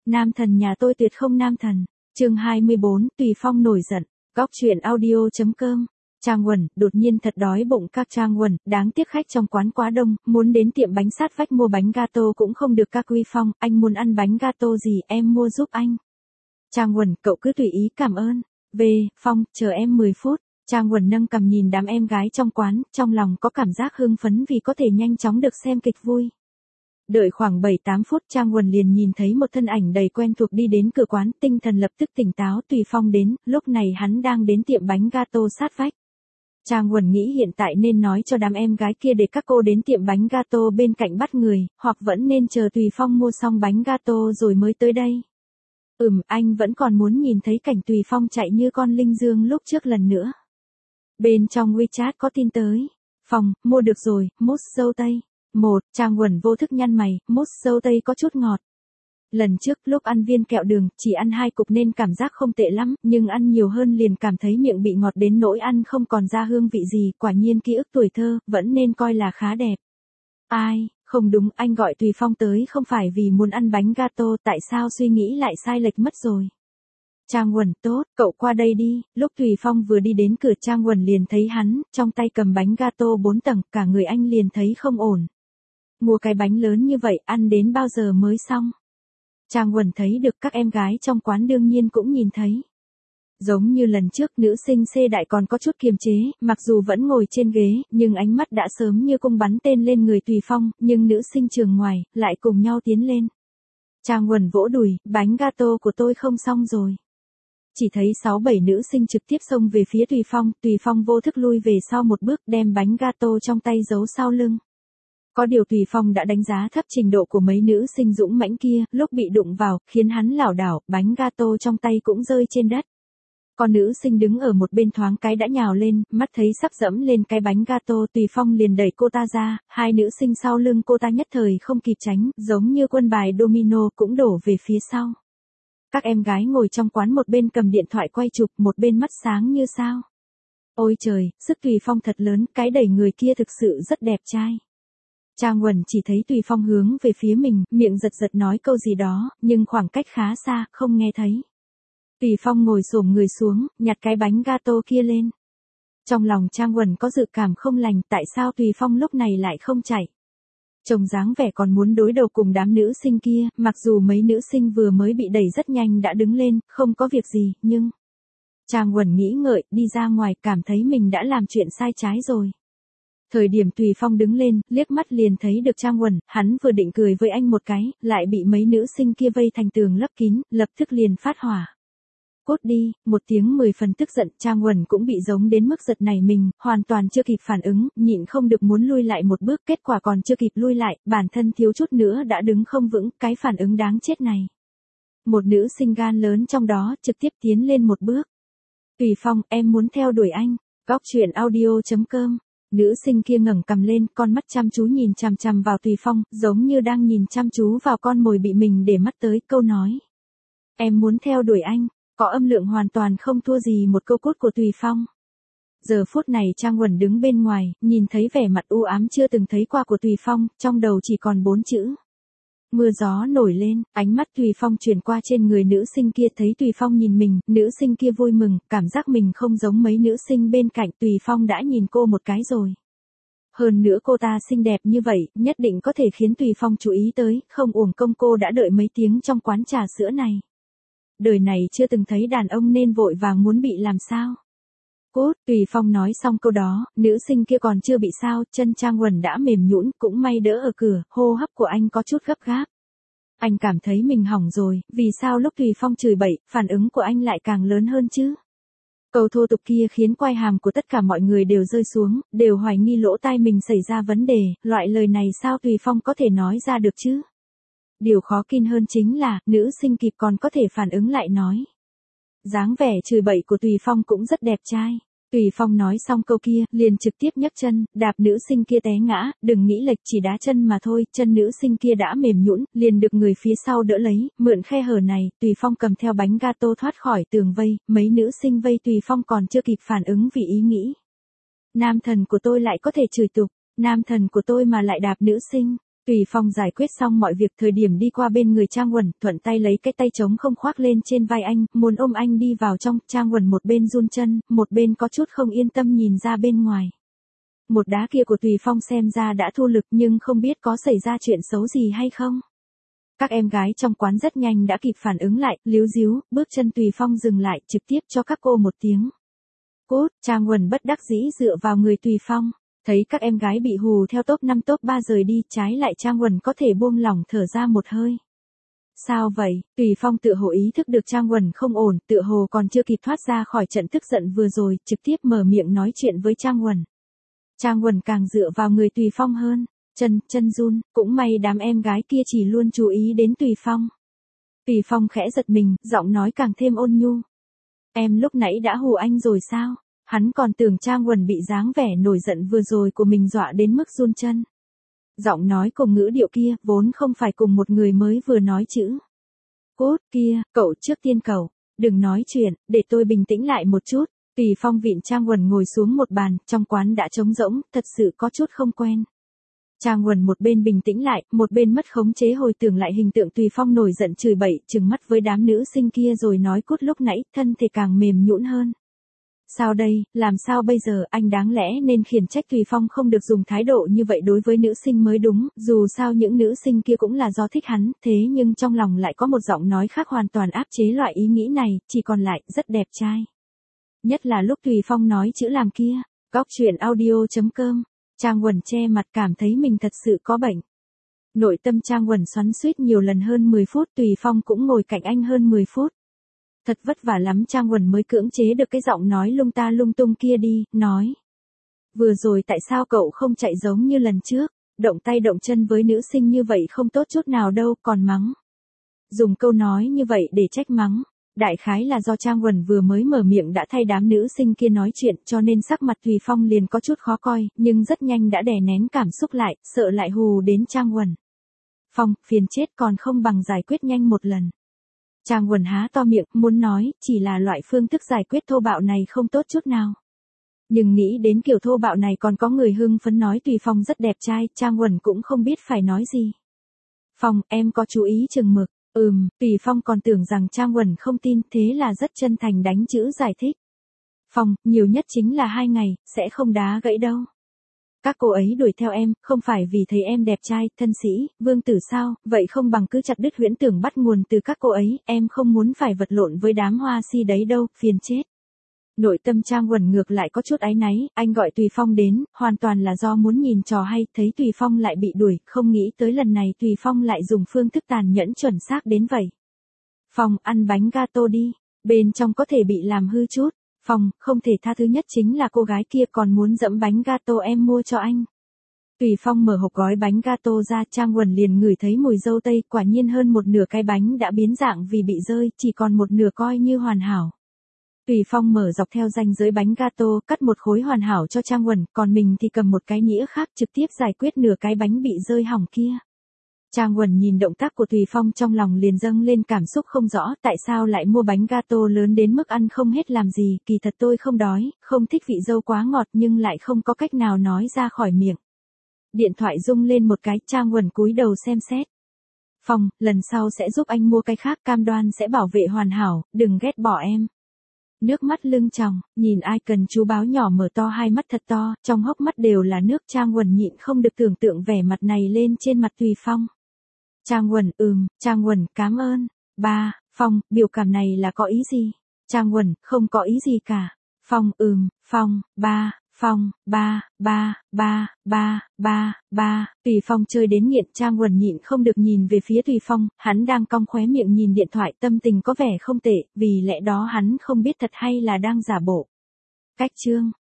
Nam thần nhà tôi tuyệt không nam thần. Chương 24, Tùy Phong nổi giận. Góc truyện audio.com. Trang Uẩn, đột nhiên thật đói bụng. Các Trang Uẩn, đáng tiếc khách trong quán quá đông, muốn đến tiệm bánh sát vách mua bánh gato cũng không được. Các Uy Phong, anh muốn ăn bánh gato gì em mua giúp anh. Trang Uẩn, cậu cứ tùy ý cảm ơn. Phong, chờ em 10 phút. Trang Uẩn nâng cằm nhìn đám em gái trong quán, trong lòng có cảm giác hưng phấn vì có thể nhanh chóng được xem kịch vui. Đợi khoảng 7-8 phút Trang Uẩn liền nhìn thấy một thân ảnh đầy quen thuộc đi đến cửa quán, tinh thần lập tức tỉnh táo. Tùy Phong đến, lúc này hắn đang đến tiệm bánh gato sát vách. Trang Uẩn nghĩ hiện tại nên nói cho đám em gái kia để các cô đến tiệm bánh gato bên cạnh bắt người, hoặc vẫn nên chờ Tùy Phong mua xong bánh gato rồi mới tới đây. Anh vẫn còn muốn nhìn thấy cảnh Tùy Phong chạy như con linh dương lúc trước lần nữa. Bên trong WeChat có tin tới. Phong, mua được rồi, mousse dâu tây. Trang Uẩn vô thức nhăn mày, mousse dâu tây có chút ngọt. Lần trước lúc ăn viên kẹo đường, chỉ ăn 2 cục nên cảm giác không tệ lắm, nhưng ăn nhiều hơn liền cảm thấy miệng bị ngọt đến nỗi ăn không còn ra hương vị gì. Quả nhiên ký ức tuổi thơ, vẫn nên coi là khá đẹp. Không đúng, anh gọi Tùy Phong tới không phải vì muốn ăn bánh gato, tại sao suy nghĩ lại sai lệch mất rồi. Trang Uẩn, tốt, cậu qua đây đi. Lúc Tùy Phong vừa đi đến cửa Trang Uẩn liền thấy hắn, trong tay cầm bánh gato 4 tầng, cả người anh liền thấy không ổn. Mua cái bánh lớn như vậy, ăn đến bao giờ mới xong? Trang Uẩn thấy được, các em gái trong quán đương nhiên cũng nhìn thấy. Giống như lần trước, nữ sinh C đại còn có chút kiềm chế, mặc dù vẫn ngồi trên ghế, nhưng ánh mắt đã sớm như cung bắn tên lên người Tùy Phong, nhưng nữ sinh trường ngoài, lại cùng nhau tiến lên. Trang Uẩn vỗ đùi, bánh gato của tôi không xong rồi. Chỉ thấy 6-7 nữ sinh trực tiếp xông về phía Tùy Phong vô thức lui về sau một bước, đem bánh gato trong tay giấu sau lưng. Có điều Tùy Phong đã đánh giá thấp trình độ của mấy nữ sinh dũng mãnh kia, lúc bị đụng vào, khiến hắn lảo đảo, bánh gato trong tay cũng rơi trên đất. Con nữ sinh đứng ở một bên thoáng cái đã nhào lên, mắt thấy sắp dẫm lên cái bánh gato, Tùy Phong liền đẩy cô ta ra, hai nữ sinh sau lưng cô ta nhất thời không kịp tránh, giống như quân bài domino cũng đổ về phía sau. Các em gái ngồi trong quán một bên cầm điện thoại quay chụp, một bên mắt sáng như sao. Ôi trời, sức Tùy Phong thật lớn, cái đẩy người kia thực sự rất đẹp trai. Trang Uẩn chỉ thấy Tùy Phong hướng về phía mình, miệng giật giật nói câu gì đó, nhưng khoảng cách khá xa, không nghe thấy. Tùy Phong ngồi xổm người xuống, nhặt cái bánh gato kia lên. Trong lòng Trang Uẩn có dự cảm không lành, tại sao Tùy Phong lúc này lại không chạy. Trông dáng vẻ còn muốn đối đầu cùng đám nữ sinh kia, mặc dù mấy nữ sinh vừa mới bị đẩy rất nhanh đã đứng lên, không có việc gì, nhưng... Trang Uẩn nghĩ ngợi, đi ra ngoài, cảm thấy mình đã làm chuyện sai trái rồi. Thời điểm Tùy Phong đứng lên, liếc mắt liền thấy được Trang Uẩn, hắn vừa định cười với anh một cái, lại bị mấy nữ sinh kia vây thành tường lấp kín, lập tức liền phát hỏa. Cút đi, một tiếng 10 phần tức giận, Trang Uẩn cũng bị giống đến mức giật nảy mình, hoàn toàn chưa kịp phản ứng, nhịn không được muốn lui lại một bước, kết quả còn chưa kịp lui lại, bản thân thiếu chút nữa đã đứng không vững, cái phản ứng đáng chết này. Một nữ sinh gan lớn trong đó, trực tiếp tiến lên một bước. Tùy Phong, em muốn theo đuổi anh. Góc truyện audio.com. Nữ sinh kia ngẩng cằm lên, con mắt chăm chú nhìn chằm chằm vào Tùy Phong, giống như đang nhìn chăm chú vào con mồi bị mình để mắt tới, câu nói. Em muốn theo đuổi anh. Có âm lượng hoàn toàn không thua gì một câu cốt của Tùy Phong. Giờ phút này Trang Uẩn đứng bên ngoài, nhìn thấy vẻ mặt u ám chưa từng thấy qua của Tùy Phong, trong đầu chỉ còn 4 chữ. Mưa gió nổi lên, ánh mắt Tùy Phong chuyển qua trên người nữ sinh kia, thấy Tùy Phong nhìn mình, nữ sinh kia vui mừng, cảm giác mình không giống mấy nữ sinh bên cạnh, Tùy Phong đã nhìn cô một cái rồi. Hơn nữa cô ta xinh đẹp như vậy, nhất định có thể khiến Tùy Phong chú ý tới, không uổng công cô đã đợi mấy tiếng trong quán trà sữa này. Đời này chưa từng thấy đàn ông nên vội vàng muốn bị làm sao. Cút, Tùy Phong nói xong câu đó, nữ sinh kia còn chưa bị sao, chân Trang Uẩn đã mềm nhũn, cũng may đỡ ở cửa, hô hấp của anh có chút gấp gáp. Anh cảm thấy mình hỏng rồi, vì sao lúc Tùy Phong chửi bậy, phản ứng của anh lại càng lớn hơn chứ? Câu thô tục kia khiến quai hàm của tất cả mọi người đều rơi xuống, đều hoài nghi lỗ tai mình xảy ra vấn đề, loại lời này sao Tùy Phong có thể nói ra được chứ? Điều khó tin hơn chính là, nữ sinh kịp còn có thể phản ứng lại nói. Dáng vẻ chửi bậy của Tùy Phong cũng rất đẹp trai. Tùy Phong nói xong câu kia, liền trực tiếp nhấc chân, đạp nữ sinh kia té ngã, đừng nghĩ lệch chỉ đá chân mà thôi, chân nữ sinh kia đã mềm nhũn, liền được người phía sau đỡ lấy, mượn khe hở này, Tùy Phong cầm theo bánh gato thoát khỏi tường vây, mấy nữ sinh vây Tùy Phong còn chưa kịp phản ứng vì ý nghĩ. Nam thần của tôi lại có thể chửi tục, nam thần của tôi mà lại đạp nữ sinh. Tùy Phong giải quyết xong mọi việc thời điểm đi qua bên người Trang Uẩn, thuận tay lấy cái tay trống không khoác lên trên vai anh, muốn ôm anh đi vào trong. Trang Uẩn một bên run chân, một bên có chút không yên tâm nhìn ra bên ngoài. Một đá kia của Tùy Phong xem ra đã thu lực nhưng không biết có xảy ra chuyện xấu gì hay không. Các em gái trong quán rất nhanh đã kịp phản ứng lại, líu díu, bước chân Tùy Phong dừng lại, trực tiếp cho các cô một tiếng. Cút, Trang Uẩn bất đắc dĩ dựa vào người Tùy Phong. Thấy các em gái bị hù theo top 5 top 3 rời đi, trái lại Trang Uẩn có thể buông lỏng thở ra một hơi. Sao vậy? Tùy Phong tự hồ ý thức được Trang Uẩn không ổn, tựa hồ còn chưa kịp thoát ra khỏi trận tức giận vừa rồi, trực tiếp mở miệng nói chuyện với Trang Uẩn. Trang Uẩn càng dựa vào người Tùy Phong hơn, chân run, cũng may đám em gái kia chỉ luôn chú ý đến Tùy Phong. Tùy Phong khẽ giật mình, giọng nói càng thêm ôn nhu. Em lúc nãy đã hù anh rồi sao? Hắn còn tưởng Trang Uẩn bị dáng vẻ nổi giận vừa rồi của mình dọa đến mức run chân. Giọng nói cùng ngữ điệu kia vốn không phải cùng một người mới vừa nói chữ. Cút kia, cậu trước tiên cậu, đừng nói chuyện, để tôi bình tĩnh lại một chút. Tùy Phong vịn Trang Uẩn ngồi xuống một bàn, trong quán đã trống rỗng, thật sự có chút không quen. Trang Uẩn một bên bình tĩnh lại, một bên mất khống chế hồi tưởng lại hình tượng Tùy Phong nổi giận chửi bậy, trừng mắt với đám nữ sinh kia rồi nói cút lúc nãy, thân thể càng mềm nhũn hơn. Sao đây, làm sao bây giờ, anh đáng lẽ nên khiển trách Tùy Phong không được dùng thái độ như vậy đối với nữ sinh mới đúng, dù sao những nữ sinh kia cũng là do thích hắn, thế nhưng trong lòng lại có một giọng nói khác hoàn toàn áp chế loại ý nghĩ này, chỉ còn lại, rất đẹp trai. Nhất là lúc Tùy Phong nói chữ làm kia, góc truyện audio.com, Trang Uẩn che mặt cảm thấy mình thật sự có bệnh. Nội tâm Trang Uẩn xoắn xuýt nhiều lần hơn 10 phút, Tùy Phong cũng ngồi cạnh anh hơn 10 phút. Thật vất vả lắm Trang Uẩn mới cưỡng chế được cái giọng nói lung ta lung tung kia đi, nói. Vừa rồi tại sao cậu không chạy giống như lần trước, động tay động chân với nữ sinh như vậy không tốt chút nào đâu, còn mắng. Dùng câu nói như vậy để trách mắng. Đại khái là do Trang Uẩn vừa mới mở miệng đã thay đám nữ sinh kia nói chuyện cho nên sắc mặt Tùy Phong liền có chút khó coi, nhưng rất nhanh đã đè nén cảm xúc lại, sợ lại hù đến Trang Uẩn. Phong, phiền chết còn không bằng giải quyết nhanh một lần. Trang Uẩn há to miệng, muốn nói, chỉ là loại phương thức giải quyết thô bạo này không tốt chút nào. Nhưng nghĩ đến kiểu thô bạo này còn có người hưng phấn nói Tùy Phong rất đẹp trai, Trang Uẩn cũng không biết phải nói gì. Phong, em có chú ý chừng mực. Tùy Phong còn tưởng rằng Trang Uẩn không tin, thế là rất chân thành đánh chữ giải thích. Phong, nhiều nhất chính là 2 ngày, sẽ không đá gãy đâu. Các cô ấy đuổi theo em, không phải vì thấy em đẹp trai, thân sĩ, vương tử sao, vậy không bằng cứ chặt đứt huyễn tưởng bắt nguồn từ các cô ấy, em không muốn phải vật lộn với đám hoa si đấy đâu, phiền chết. Nội tâm Trang Uẩn ngược lại có chút áy náy, anh gọi Tùy Phong đến, hoàn toàn là do muốn nhìn trò hay, thấy Tùy Phong lại bị đuổi, không nghĩ tới lần này Tùy Phong lại dùng phương thức tàn nhẫn chuẩn xác đến vậy. Phong, ăn bánh gato đi, bên trong có thể bị làm hư chút. Phong, không thể tha thứ nhất chính là cô gái kia còn muốn dẫm bánh gato em mua cho anh. Tùy Phong mở hộp gói bánh gato ra, Trang Uẩn liền ngửi thấy mùi dâu tây, quả nhiên hơn một nửa cái bánh đã biến dạng vì bị rơi, chỉ còn một nửa coi như hoàn hảo. Tùy Phong mở dọc theo ranh giới bánh gato, cắt một khối hoàn hảo cho Trang Uẩn, còn mình thì cầm một cái nĩa khác trực tiếp giải quyết nửa cái bánh bị rơi hỏng kia. Trang Uẩn nhìn động tác của Tùy Phong trong lòng liền dâng lên cảm xúc không rõ, tại sao lại mua bánh gato lớn đến mức ăn không hết làm gì, kỳ thật tôi không đói, không thích vị dâu quá ngọt nhưng lại không có cách nào nói ra khỏi miệng. Điện thoại rung lên một cái, Trang Uẩn cúi đầu xem xét. Phong, lần sau sẽ giúp anh mua cái khác, cam đoan sẽ bảo vệ hoàn hảo, đừng ghét bỏ em. Nước mắt lưng tròng, nhìn ai cần chú báo nhỏ mở to hai mắt thật to, trong hốc mắt đều là nước. Trang Uẩn nhịn không được tưởng tượng vẻ mặt này lên trên mặt Tùy Phong. Trang Uẩn, Trang Uẩn, cảm ơn. Ba, Phong, biểu cảm này là có ý gì? Trang Uẩn, không có ý gì cả. Phong, Phong, ba. Tùy Phong chơi đến nghiện, Trang Uẩn nhịn không được nhìn về phía Tùy Phong, hắn đang cong khóe miệng nhìn điện thoại, tâm tình có vẻ không tệ, vì lẽ đó hắn không biết thật hay là đang giả bộ. Cách chương